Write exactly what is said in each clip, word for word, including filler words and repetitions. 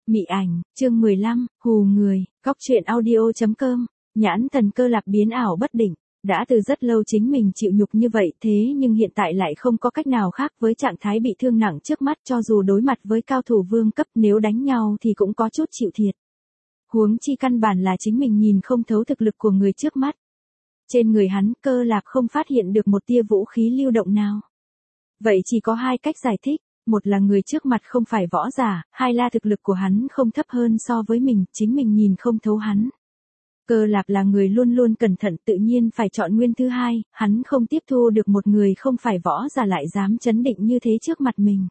Mị ảnh, chương mười lăm, hù người, góc truyện audio.com, nhãn thần Cơ Lạp biến ảo bất định. Đã từ rất lâu chính mình chịu nhục như vậy thế nhưng hiện tại lại không có cách nào khác với trạng thái bị thương nặng trước mắt, cho dù đối mặt với cao thủ vương cấp nếu đánh nhau thì cũng có chút chịu thiệt. Huống chi căn bản là chính mình nhìn không thấu thực lực của người trước mắt. Trên người hắn, Cơ Lạp không phát hiện được một tia vũ khí lưu động nào. Vậy chỉ có hai cách giải thích. Một là người trước mặt không phải võ giả, hai là thực lực của hắn không thấp hơn so với mình, chính mình nhìn không thấu hắn. Cơ Lạp là người luôn luôn cẩn thận, tự nhiên phải chọn nguyên thứ hai, hắn không tiếp thu được một người không phải võ giả lại dám chấn định như thế trước mặt mình.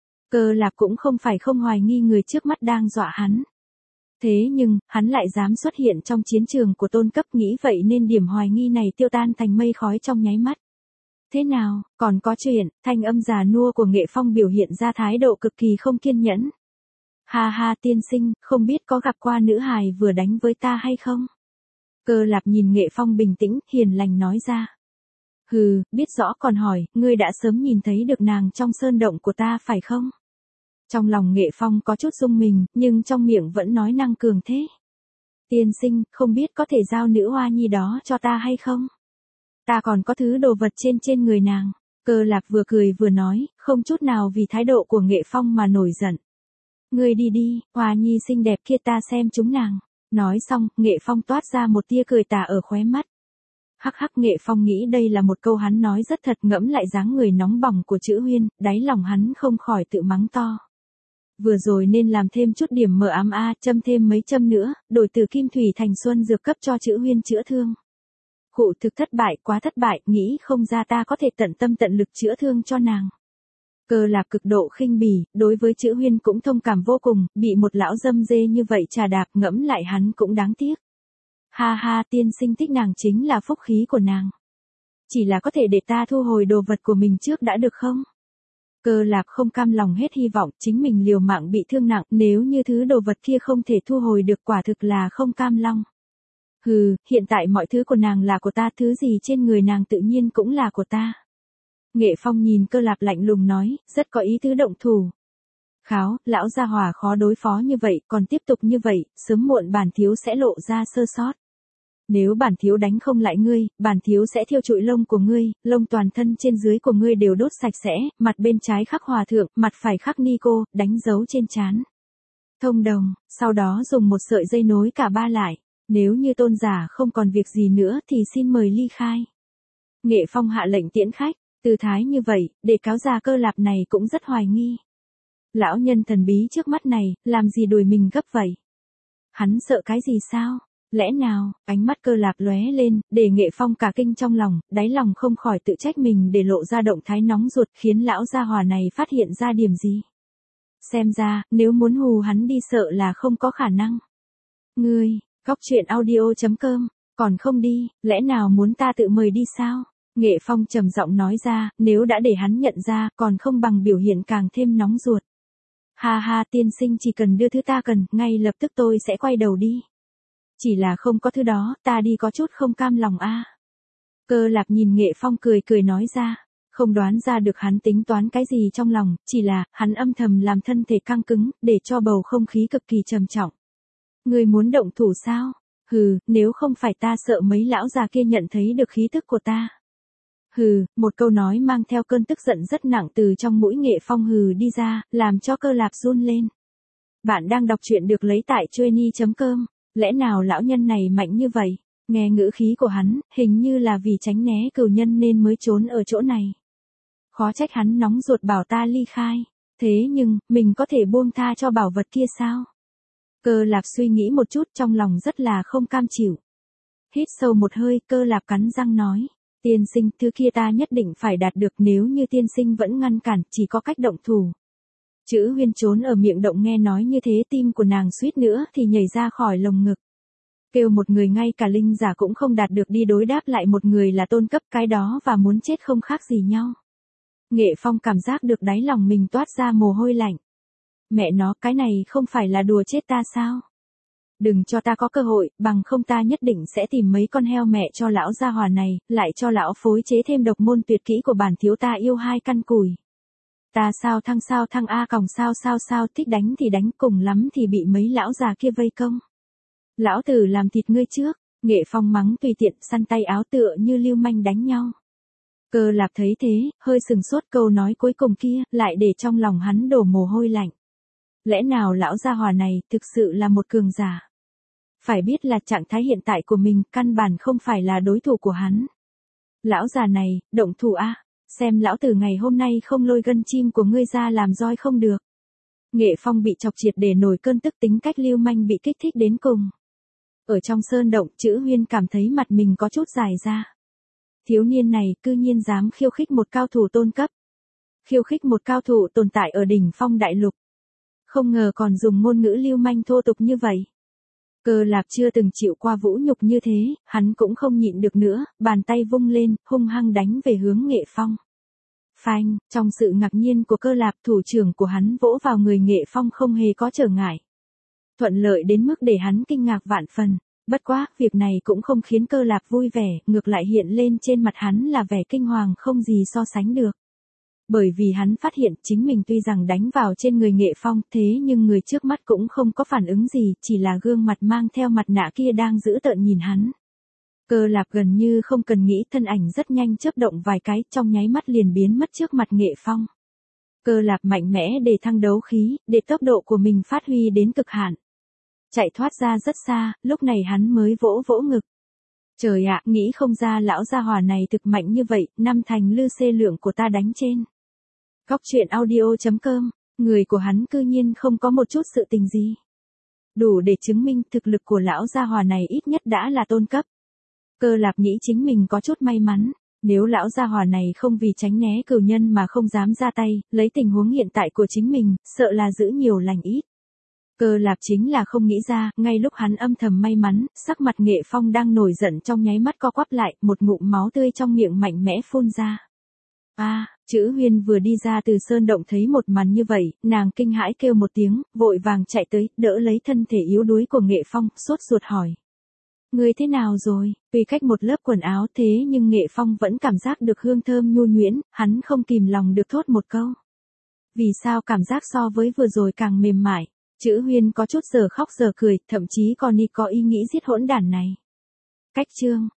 Cơ Lạp cũng không phải không hoài nghi người trước mắt đang dọa hắn. Thế nhưng, hắn lại dám xuất hiện trong chiến trường của tôn cấp, nghĩ vậy nên điểm hoài nghi này tiêu tan thành mây khói trong nháy mắt. Thế nào, còn có chuyện, thanh âm già nua của Nghệ Phong biểu hiện ra thái độ cực kỳ không kiên nhẫn. Ha ha tiên sinh, không biết có gặp qua nữ hài vừa đánh với ta hay không? Cơ Lạp nhìn Nghệ Phong bình tĩnh, hiền lành nói ra. Hừ, biết rõ còn hỏi, ngươi đã sớm nhìn thấy được nàng trong sơn động của ta phải không? Trong lòng Nghệ Phong có chút rung mình, nhưng trong miệng vẫn nói năng cường thế. Tiên sinh, không biết có thể giao nữ hoa nhi đó cho ta hay không? Ta còn có thứ đồ vật trên trên người nàng. Cơ Lạp vừa cười vừa nói, không chút nào vì thái độ của Nghệ Phong mà nổi giận. Ngươi đi đi, hoa nhi xinh đẹp kia ta xem chúng nàng. Nói xong, Nghệ Phong toát ra một tia cười tà ở khóe mắt. Hắc hắc, Nghệ Phong nghĩ đây là một câu hắn nói rất thật, ngẫm lại dáng người nóng bỏng của Chữ Huyên, đáy lòng hắn không khỏi tự mắng to. Vừa rồi nên làm thêm chút điểm mờ ám a, châm thêm mấy châm nữa, đổi từ kim thủy thành xuân dược cấp cho Chữ Huyên chữa thương. Cụ thực thất bại, quá thất bại, nghĩ không ra ta có thể tận tâm tận lực chữa thương cho nàng. Cơ Lạp cực độ khinh bỉ, đối với Chữ Huyên cũng thông cảm vô cùng, bị một lão dâm dê như vậy trà đạp, ngẫm lại hắn cũng đáng tiếc. Ha ha, tiên sinh thích nàng chính là phúc khí của nàng. Chỉ là có thể để ta thu hồi đồ vật của mình trước đã được không? Cơ Lạp không cam lòng hết hy vọng, chính mình liều mạng bị thương nặng, nếu như thứ đồ vật kia không thể thu hồi được quả thực là không cam lòng. Hừ, hiện tại mọi thứ của nàng là của ta, thứ gì trên người nàng tự nhiên cũng là của ta. Nghệ Phong nhìn Cơ Lạp lạnh lùng nói, rất có ý tứ động thủ. Kháo, lão gia hỏa khó đối phó như vậy, còn tiếp tục như vậy, sớm muộn bản thiếu sẽ lộ ra sơ sót. Nếu bản thiếu đánh không lại ngươi, bản thiếu sẽ thiêu trụi lông của ngươi, lông toàn thân trên dưới của ngươi đều đốt sạch sẽ, mặt bên trái khắc hòa thượng, mặt phải khắc ni cô, đánh dấu trên trán. Thông đồng, sau đó dùng một sợi dây nối cả ba lại. Nếu như tôn giả không còn việc gì nữa thì xin mời ly khai. Nghệ Phong hạ lệnh tiễn khách, tư thái như vậy, để cáo già Cơ Lạp này cũng rất hoài nghi. Lão nhân thần bí trước mắt này, làm gì đuổi mình gấp vậy? Hắn sợ cái gì sao? Lẽ nào, ánh mắt Cơ Lạp lóe lên, để Nghệ Phong cả kinh trong lòng, đáy lòng không khỏi tự trách mình để lộ ra động thái nóng ruột khiến lão gia hỏa này phát hiện ra điểm gì. Xem ra, nếu muốn hù hắn đi sợ là không có khả năng. Ngươi... Góc truyện audio.com, còn không đi, lẽ nào muốn ta tự mời đi sao? Nghệ Phong trầm giọng nói ra, nếu đã để hắn nhận ra, còn không bằng biểu hiện càng thêm nóng ruột. Ha ha, tiên sinh chỉ cần đưa thứ ta cần, ngay lập tức tôi sẽ quay đầu đi. Chỉ là không có thứ đó, ta đi có chút không cam lòng a. Cơ Lạp nhìn Nghệ Phong cười cười nói ra, không đoán ra được hắn tính toán cái gì trong lòng, chỉ là, hắn âm thầm làm thân thể căng cứng, để cho bầu không khí cực kỳ trầm trọng. Ngươi muốn động thủ sao? Hừ, nếu không phải ta sợ mấy lão già kia nhận thấy được khí tức của ta. Hừ, một câu nói mang theo cơn tức giận rất nặng từ trong mũi Nghệ Phong hừ đi ra, làm cho Cơ Lạp run lên. Bạn đang đọc truyện được lấy tại chuyenny chấm com, lẽ nào lão nhân này mạnh như vậy? Nghe ngữ khí của hắn, hình như là vì tránh né cừu nhân nên mới trốn ở chỗ này. Khó trách hắn nóng ruột bảo ta ly khai, thế nhưng, mình có thể buông tha cho bảo vật kia sao? Cơ Lạp suy nghĩ một chút trong lòng rất là không cam chịu. Hít sâu một hơi, Cơ Lạp cắn răng nói. Tiên sinh, thứ kia ta nhất định phải đạt được, nếu như tiên sinh vẫn ngăn cản, chỉ có cách động thủ. Chữ Huyên trốn ở miệng động nghe nói như thế, tim của nàng suýt nữa thì nhảy ra khỏi lồng ngực. Kêu một người ngay cả linh giả cũng không đạt được đi đối đáp lại một người là tôn cấp, cái đó và muốn chết không khác gì nhau. Nghệ Phong cảm giác được đáy lòng mình toát ra mồ hôi lạnh. Mẹ nó, cái này không phải là đùa chết ta sao? Đừng cho ta có cơ hội, bằng không ta nhất định sẽ tìm mấy con heo mẹ cho lão gia hỏa này, lại cho lão phối chế thêm độc môn tuyệt kỹ của bản thiếu ta yêu hai căn củi. Ta sao thăng sao thăng a còng sao sao sao thích đánh thì đánh, cùng lắm thì bị mấy lão già kia vây công. Lão tử làm thịt ngươi trước, Nghệ Phong mắng tùy tiện, săn tay áo tựa như lưu manh đánh nhau. Cơ Lạp thấy thế, hơi sừng sốt, câu nói cuối cùng kia, lại để trong lòng hắn đổ mồ hôi lạnh. Lẽ nào lão gia hỏa này thực sự là một cường giả? Phải biết là trạng thái hiện tại của mình căn bản không phải là đối thủ của hắn. Lão già này, động thủ a, xem lão tử ngày hôm nay không lôi gân chim của ngươi ra làm roi không được. Nghệ Phong bị chọc triệt để nổi cơn tức, tính cách lưu manh bị kích thích đến cùng. Ở trong sơn động, Chữ Huyên cảm thấy mặt mình có chút dài ra. Thiếu niên này cư nhiên dám khiêu khích một cao thủ tôn cấp. Khiêu khích một cao thủ tồn tại ở đỉnh phong đại lục. Không ngờ còn dùng ngôn ngữ lưu manh thô tục như vậy. Cơ Lạp chưa từng chịu qua vũ nhục như thế, hắn cũng không nhịn được nữa, bàn tay vung lên, hung hăng đánh về hướng Nghệ Phong. Phanh, trong sự ngạc nhiên của Cơ Lạp, thủ trưởng của hắn vỗ vào người Nghệ Phong không hề có trở ngại. Thuận lợi đến mức để hắn kinh ngạc vạn phần. Bất quá, việc này cũng không khiến Cơ Lạp vui vẻ, ngược lại hiện lên trên mặt hắn là vẻ kinh hoàng không gì so sánh được. Bởi vì hắn phát hiện chính mình tuy rằng đánh vào trên người Nghệ Phong, thế nhưng người trước mắt cũng không có phản ứng gì, chỉ là gương mặt mang theo mặt nạ kia đang giữ tợn nhìn hắn. Cơ Lạp gần như không cần nghĩ, thân ảnh rất nhanh chớp động vài cái, trong nháy mắt liền biến mất trước mặt Nghệ Phong. Cơ Lạp mạnh mẽ để thăng đấu khí, để tốc độ của mình phát huy đến cực hạn. Chạy thoát ra rất xa, lúc này hắn mới vỗ vỗ ngực. Trời ạ, nghĩ không ra lão gia hỏa này thực mạnh như vậy, năm thành lư xê lượng của ta đánh trên. Góc truyện audio chấm com, người của hắn cư nhiên không có một chút sự tình gì. Đủ để chứng minh thực lực của lão gia hỏa này ít nhất đã là tôn cấp. Cơ Lạp nghĩ chính mình có chút may mắn, nếu lão gia hỏa này không vì tránh né cửu nhân mà không dám ra tay, lấy tình huống hiện tại của chính mình, sợ là giữ nhiều lành ít. Cơ Lạp chính là không nghĩ ra, ngay lúc hắn âm thầm may mắn, sắc mặt Nghệ Phong đang nổi giận trong nháy mắt co quắp lại, một ngụm máu tươi trong miệng mạnh mẽ phun ra. A, à, Chữ Huyên vừa đi ra từ sơn động thấy một màn như vậy, nàng kinh hãi kêu một tiếng, vội vàng chạy tới, đỡ lấy thân thể yếu đuối của Nghệ Phong, sốt ruột hỏi. Ngươi thế nào rồi? Tuy cách một lớp quần áo thế nhưng Nghệ Phong vẫn cảm giác được hương thơm nhu nhuyễn, hắn không kìm lòng được thốt một câu. Vì sao cảm giác so với vừa rồi càng mềm mại? Chữ Huyên có chút giờ khóc giờ cười, thậm chí còn đi có ý nghĩ giết hỗn đản này. Cách chương